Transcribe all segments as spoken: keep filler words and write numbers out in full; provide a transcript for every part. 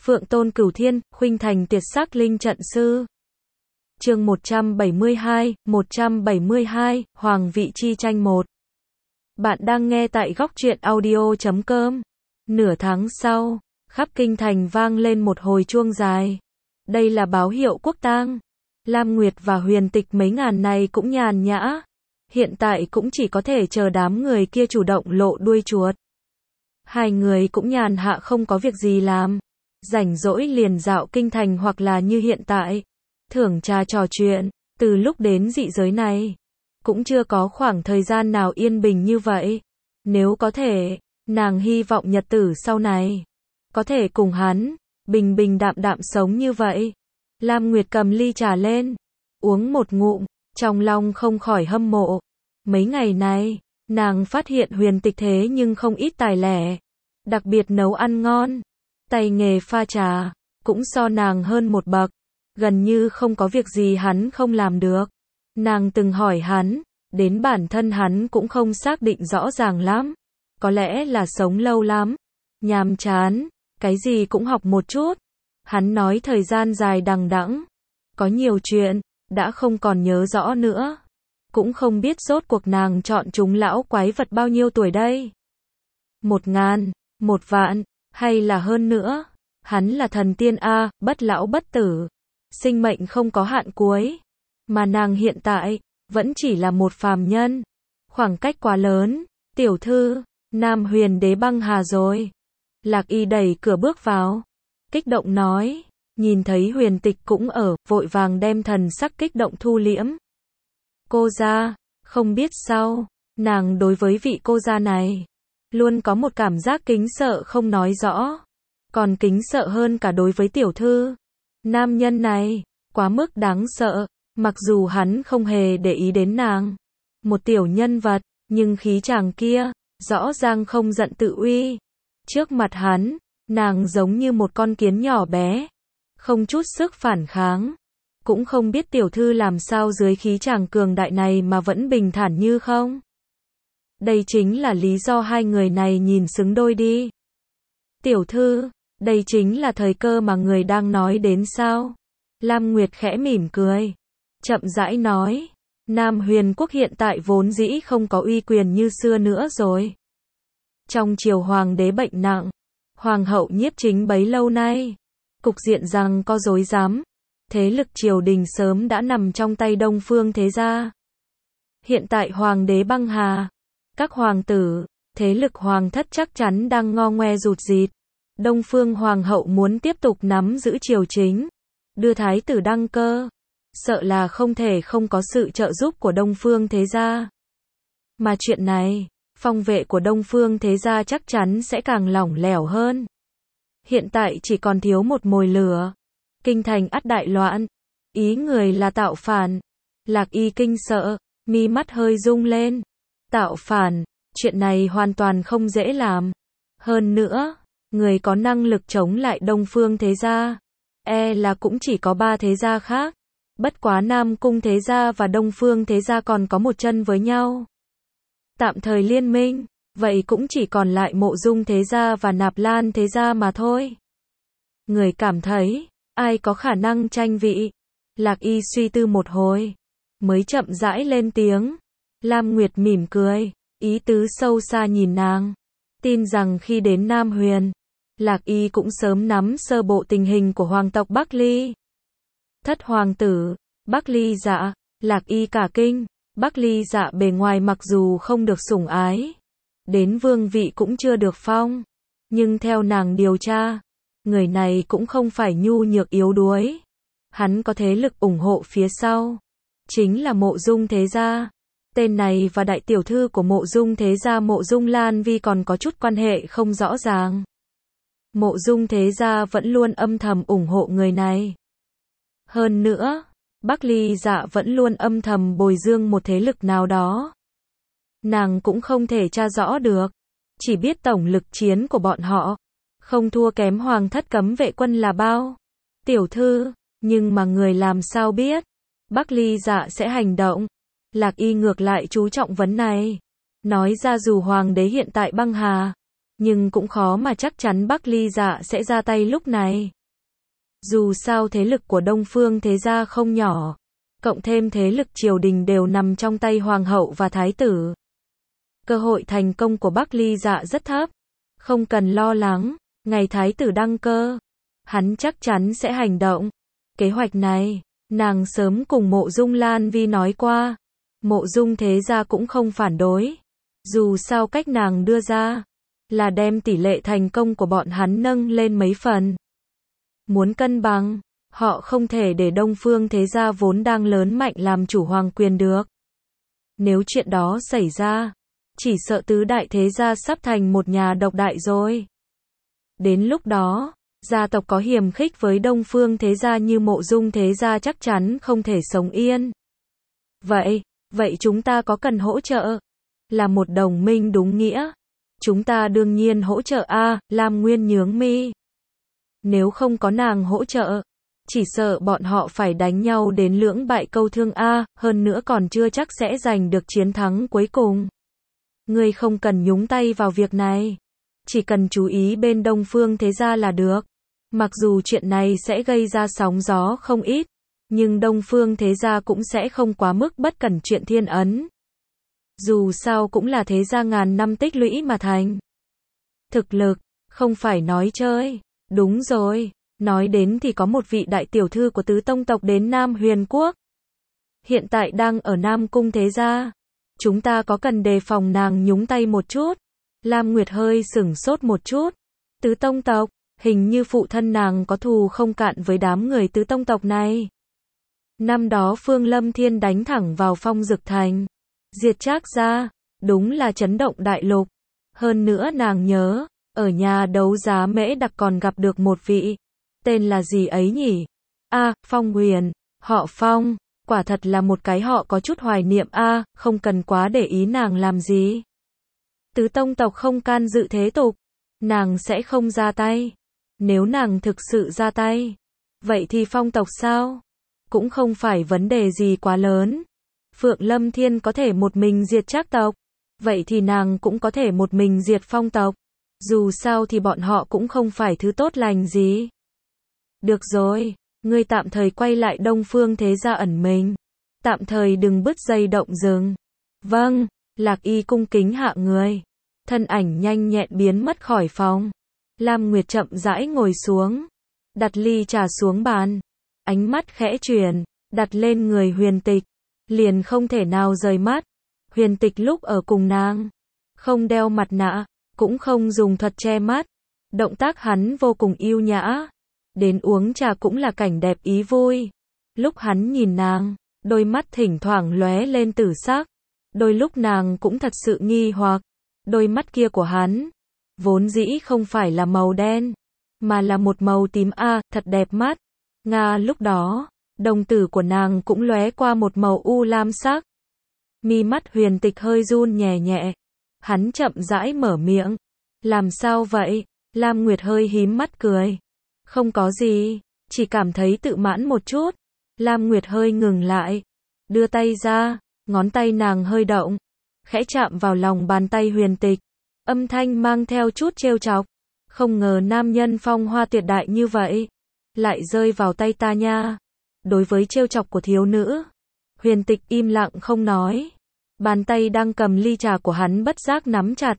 Phượng Tôn Cửu Thiên, khuynh thành tuyệt sắc linh trận sư. Chương một trăm bảy mươi hai, một trăm bảy mươi hai, Hoàng vị chi tranh một. Bạn đang nghe tại góc truyện audio chấm com. Nửa tháng sau, khắp kinh thành vang lên một hồi chuông dài. Đây là báo hiệu quốc tang. Lam Nguyệt và Huyền Tịch mấy ngàn này cũng nhàn nhã. Hiện tại cũng chỉ có thể chờ đám người kia chủ động lộ đuôi chuột. Hai người cũng nhàn hạ không có việc gì làm. Rảnh rỗi liền dạo kinh thành hoặc là như hiện tại. Thưởng trà trò chuyện. Từ lúc đến dị giới này, cũng chưa có khoảng thời gian nào yên bình như vậy. Nếu có thể, nàng hy vọng nhật tử sau này có thể cùng hắn bình bình đạm đạm sống như vậy. Lam Nguyệt cầm ly trà lên, uống một ngụm, trong lòng không khỏi hâm mộ. Mấy ngày này, nàng phát hiện Huyền Tịch thế nhưng không ít tài lẻ, đặc biệt nấu ăn ngon, tay nghề pha trà cũng so nàng hơn một bậc, gần như không có việc gì hắn không làm được. Nàng từng hỏi hắn, đến bản thân hắn cũng không xác định rõ ràng lắm, có lẽ là sống lâu lắm, nhàm chán, cái gì cũng học một chút. Hắn nói thời gian dài đằng đẵng, có nhiều chuyện đã không còn nhớ rõ nữa, cũng không biết rốt cuộc nàng chọn chúng lão quái vật bao nhiêu tuổi đây. Một ngàn, một vạn, hay là hơn nữa. Hắn là thần tiên a, bất lão bất tử, sinh mệnh không có hạn cuối, mà nàng hiện tại vẫn chỉ là một phàm nhân, khoảng cách quá lớn. Tiểu thư, Nam Huyền Đế băng hà rồi. Lạc Y đẩy cửa bước vào, kích động nói, nhìn thấy Huyền Tịch cũng ở, vội vàng đem thần sắc kích động thu liễm. Cô gia, không biết sao, nàng đối với vị cô gia này luôn có một cảm giác kính sợ không nói rõ, còn kính sợ hơn cả đối với tiểu thư. Nam nhân này quá mức đáng sợ, mặc dù hắn không hề để ý đến nàng, một tiểu nhân vật, nhưng khí chàng kia rõ ràng không giận tự uy. Trước mặt hắn, nàng giống như một con kiến nhỏ bé, không chút sức phản kháng. Cũng không biết tiểu thư làm sao dưới khí chàng cường đại này mà vẫn bình thản như không. Đây chính là lý do hai người này nhìn xứng đôi đi. Tiểu thư, đây chính là thời cơ mà người đang nói đến sao? Lam Nguyệt khẽ mỉm cười, chậm rãi nói, Nam Huyền Quốc hiện tại vốn dĩ không có uy quyền như xưa nữa rồi. Trong triều hoàng đế bệnh nặng, hoàng hậu nhiếp chính bấy lâu nay, cục diện rằng có rối rắm, thế lực triều đình sớm đã nằm trong tay Đông Phương thế gia. Hiện tại hoàng đế băng hà, các hoàng tử, thế lực hoàng thất chắc chắn đang ngo ngoe rụt rịt. Đông Phương hoàng hậu muốn tiếp tục nắm giữ triều chính, đưa thái tử đăng cơ, sợ là không thể không có sự trợ giúp của Đông Phương thế gia. Mà chuyện này, phong vệ của Đông Phương thế gia chắc chắn sẽ càng lỏng lẻo hơn. Hiện tại chỉ còn thiếu một mồi lửa, kinh thành ắt đại loạn, ý người là tạo phản. Lạc Y kinh sợ, mi mắt hơi rung lên. Tạo phản, chuyện này hoàn toàn không dễ làm. Hơn nữa, người có năng lực chống lại Đông Phương thế gia, e là cũng chỉ có ba thế gia khác. Bất quá Nam Cung thế gia và Đông Phương thế gia còn có một chân với nhau, tạm thời liên minh, vậy cũng chỉ còn lại Mộ Dung thế gia và Nạp Lan thế gia mà thôi. Người cảm thấy, ai có khả năng tranh vị? Lạc Y suy tư một hồi, mới chậm rãi lên tiếng. Lam Nguyệt mỉm cười, ý tứ sâu xa nhìn nàng. Tin rằng khi đến Nam Huyền, Lạc Y cũng sớm nắm sơ bộ tình hình của hoàng tộc Bắc Ly. Thất hoàng tử, Bắc Ly Dạ. Lạc Y cả kinh. Bắc Ly Dạ bề ngoài mặc dù không được sủng ái, đến vương vị cũng chưa được phong, nhưng theo nàng điều tra, người này cũng không phải nhu nhược yếu đuối. Hắn có thế lực ủng hộ phía sau, chính là Mộ Dung thế gia. Tên này và đại tiểu thư của Mộ Dung thế gia Mộ Dung Lan Vi còn có chút quan hệ không rõ ràng. Mộ Dung thế gia vẫn luôn âm thầm ủng hộ người này. Hơn nữa, Bắc Ly Dạ vẫn luôn âm thầm bồi dưỡng một thế lực nào đó. Nàng cũng không thể tra rõ được, chỉ biết tổng lực chiến của bọn họ không thua kém hoàng thất cấm vệ quân là bao. Tiểu thư, nhưng mà người làm sao biết Bắc Ly Dạ sẽ hành động? Lạc Y ngược lại chú trọng vấn này, nói ra dù hoàng đế hiện tại băng hà, Nhưng cũng khó mà chắc chắn Bắc Ly Dạ sẽ ra tay lúc này. Dù sao thế lực của Đông Phương thế gia không nhỏ, cộng thêm thế lực triều đình đều nằm trong tay hoàng hậu và thái tử. Cơ hội thành công của Bắc Ly Dạ rất thấp. Không cần lo lắng, ngày thái tử đăng cơ, hắn chắc chắn sẽ hành động. Kế hoạch này, nàng sớm cùng Mộ Dung Lan Vi nói qua. Mộ Dung thế gia cũng không phản đối. Dù sao cách nàng đưa ra, là đem tỷ lệ thành công của bọn hắn nâng lên mấy phần. Muốn cân bằng, họ không thể để Đông Phương thế gia vốn đang lớn mạnh làm chủ hoàng quyền được. Nếu chuyện đó xảy ra, chỉ sợ tứ đại thế gia sắp thành một nhà độc đại rồi. Đến lúc đó, gia tộc có hiềm khích với Đông Phương thế gia như Mộ Dung thế gia chắc chắn không thể sống yên. Vậy, vậy chúng ta có cần hỗ trợ? Là một đồng minh đúng nghĩa. Chúng ta đương nhiên hỗ trợ a, Lam Nguyên nhướng mi. Nếu không có nàng hỗ trợ, chỉ sợ bọn họ phải đánh nhau đến lưỡng bại câu thương a, hơn nữa còn chưa chắc sẽ giành được chiến thắng cuối cùng. Ngươi không cần nhúng tay vào việc này, chỉ cần chú ý bên Đông Phương thế gia là được. Mặc dù chuyện này sẽ gây ra sóng gió không ít, nhưng Đông Phương thế gia cũng sẽ không quá mức bất cẩn chuyện thiên ấn. Dù sao cũng là thế gia ngàn năm tích lũy mà thành. Thực lực, không phải nói chơi. Đúng rồi, nói đến thì có một vị đại tiểu thư của tứ tông tộc đến Nam Huyền Quốc. Hiện tại đang ở Nam Cung thế gia. Chúng ta có cần đề phòng nàng nhúng tay một chút? Lam Nguyệt hơi sửng sốt một chút. Tứ tông tộc, hình như phụ thân nàng có thù không cạn với đám người tứ tông tộc này. Năm đó Phương Lâm Thiên đánh thẳng vào Phong Dực Thành, diệt Trác gia, đúng là chấn động đại lục. Hơn nữa nàng nhớ, ở nhà đấu giá Mễ Đặc còn gặp được một vị, tên là gì ấy nhỉ? A, à, Phong Huyền, họ Phong, quả thật là một cái họ có chút hoài niệm a, à, không cần quá để ý nàng làm gì. Tứ tông tộc không can dự thế tục, nàng sẽ không ra tay. Nếu nàng thực sự ra tay, vậy thì Phong tộc sao? Cũng không phải vấn đề gì quá lớn. Phượng Lâm Thiên có thể một mình diệt Trác tộc, vậy thì nàng cũng có thể một mình diệt Phong tộc. Dù sao thì bọn họ cũng không phải thứ tốt lành gì. Được rồi, ngươi tạm thời quay lại Đông Phương thế gia ẩn mình. Tạm thời đừng bứt dây động rừng. Vâng, Lạc Y cung kính hạ người. Thân ảnh nhanh nhẹn biến mất khỏi phòng. Lam Nguyệt chậm rãi ngồi xuống, đặt ly trà xuống bàn. Ánh mắt khẽ chuyển, đặt lên người Huyền Tịch. Liền không thể nào rời mắt. Huyền Tịch lúc ở cùng nàng, không đeo mặt nạ, cũng không dùng thuật che mắt. Động tác hắn vô cùng yêu nhã. Đến uống trà cũng là cảnh đẹp ý vui. Lúc hắn nhìn nàng, đôi mắt thỉnh thoảng lóe lên tử sắc. Đôi lúc nàng cũng thật sự nghi hoặc. Đôi mắt kia của hắn, vốn dĩ không phải là màu đen, mà là một màu tím a, à, thật đẹp mắt. Nga lúc đó, đồng tử của nàng cũng lóe qua một màu u lam sắc. Mi mắt Huyền Tịch hơi run nhẹ nhẹ. Hắn chậm rãi mở miệng. Làm sao vậy? Lam Nguyệt hơi hím mắt cười. Không có gì, chỉ cảm thấy tự mãn một chút. Lam Nguyệt hơi ngừng lại, đưa tay ra, ngón tay nàng hơi động, khẽ chạm vào lòng bàn tay Huyền Tịch. Âm thanh mang theo chút trêu chọc. Không ngờ nam nhân phong hoa tuyệt đại như vậy, lại rơi vào tay ta nha. Đối với trêu chọc của thiếu nữ, Huyền Tịch im lặng không nói. Bàn tay đang cầm ly trà của hắn bất giác nắm chặt.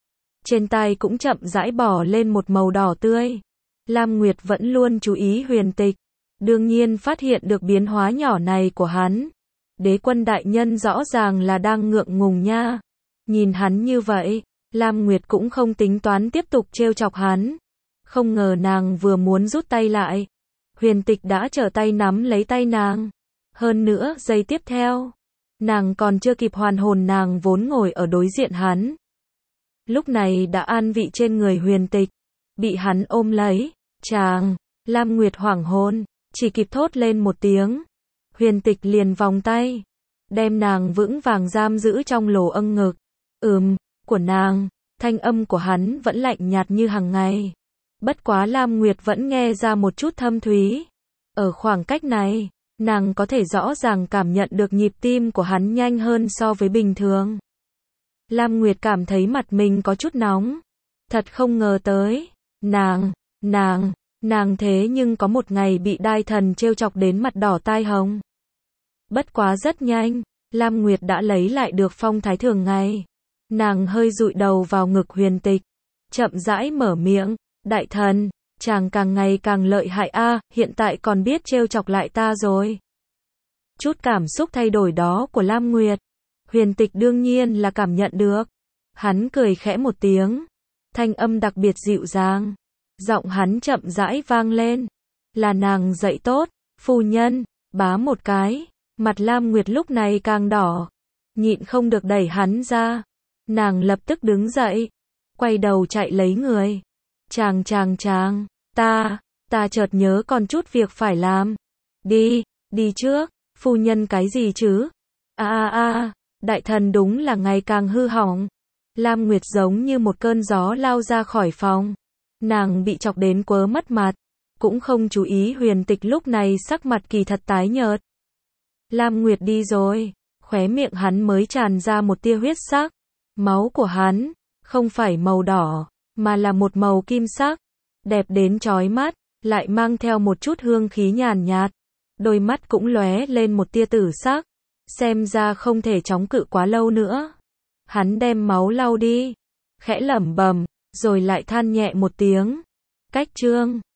Trên tay cũng chậm rãi bỏ lên một màu đỏ tươi. Lam Nguyệt vẫn luôn chú ý Huyền Tịch, đương nhiên phát hiện được biến hóa nhỏ này của hắn. Đế quân đại nhân rõ ràng là đang ngượng ngùng nha. Nhìn hắn như vậy, Lam Nguyệt cũng không tính toán tiếp tục trêu chọc hắn. Không ngờ nàng vừa muốn rút tay lại, Huyền Tịch đã trở tay nắm lấy tay nàng. Hơn nữa, giây tiếp theo, nàng còn chưa kịp hoàn hồn nàng vốn ngồi ở đối diện hắn. Lúc này đã an vị trên người Huyền Tịch, bị hắn ôm lấy. Chàng, Lam Nguyệt hoảng hồn, chỉ kịp thốt lên một tiếng. Huyền Tịch liền vòng tay, đem nàng vững vàng giam giữ trong lỗ âng ngực. Ừm, của nàng, thanh âm của hắn vẫn lạnh nhạt như hàng ngày. Bất quá Lam Nguyệt vẫn nghe ra một chút thâm thúy. Ở khoảng cách này, nàng có thể rõ ràng cảm nhận được nhịp tim của hắn nhanh hơn so với bình thường. Lam Nguyệt cảm thấy mặt mình có chút nóng. Thật không ngờ tới, nàng, nàng, nàng thế nhưng có một ngày bị Đai Thần trêu chọc đến mặt đỏ tai hồng. Bất quá rất nhanh, Lam Nguyệt đã lấy lại được phong thái thường ngày. Nàng hơi dụi đầu vào ngực Huyền Tịch, chậm rãi mở miệng, đại thần, chàng càng ngày càng lợi hại a, hiện tại còn biết trêu chọc lại ta rồi. Chút cảm xúc thay đổi đó của Lam Nguyệt, Huyền Tịch đương nhiên là cảm nhận được. Hắn cười khẽ một tiếng, thanh âm đặc biệt dịu dàng, giọng hắn chậm rãi vang lên, là nàng dạy tốt, phu nhân. Bá một cái, mặt Lam Nguyệt lúc này càng đỏ, nhịn không được đẩy hắn ra. Nàng lập tức đứng dậy, quay đầu chạy lấy người. Chàng chàng chàng, ta, ta chợt nhớ còn chút việc phải làm. Đi, đi trước, phu nhân cái gì chứ? A a a, đại thần đúng là ngày càng hư hỏng. Lam Nguyệt giống như một cơn gió lao ra khỏi phòng. Nàng bị chọc đến quớ mất mặt, cũng không chú ý Huyền Tịch lúc này sắc mặt kỳ thật tái nhợt. Lam Nguyệt đi rồi, khóe miệng hắn mới tràn ra một tia huyết sắc. Máu của hắn, không phải màu đỏ, mà là một màu kim sắc, đẹp đến chói mắt, lại mang theo một chút hương khí nhàn nhạt. Đôi mắt cũng lóe lên một tia tử sắc, xem ra không thể chống cự quá lâu nữa. Hắn đem máu lau đi, khẽ lẩm bẩm, rồi lại than nhẹ một tiếng. Cách chương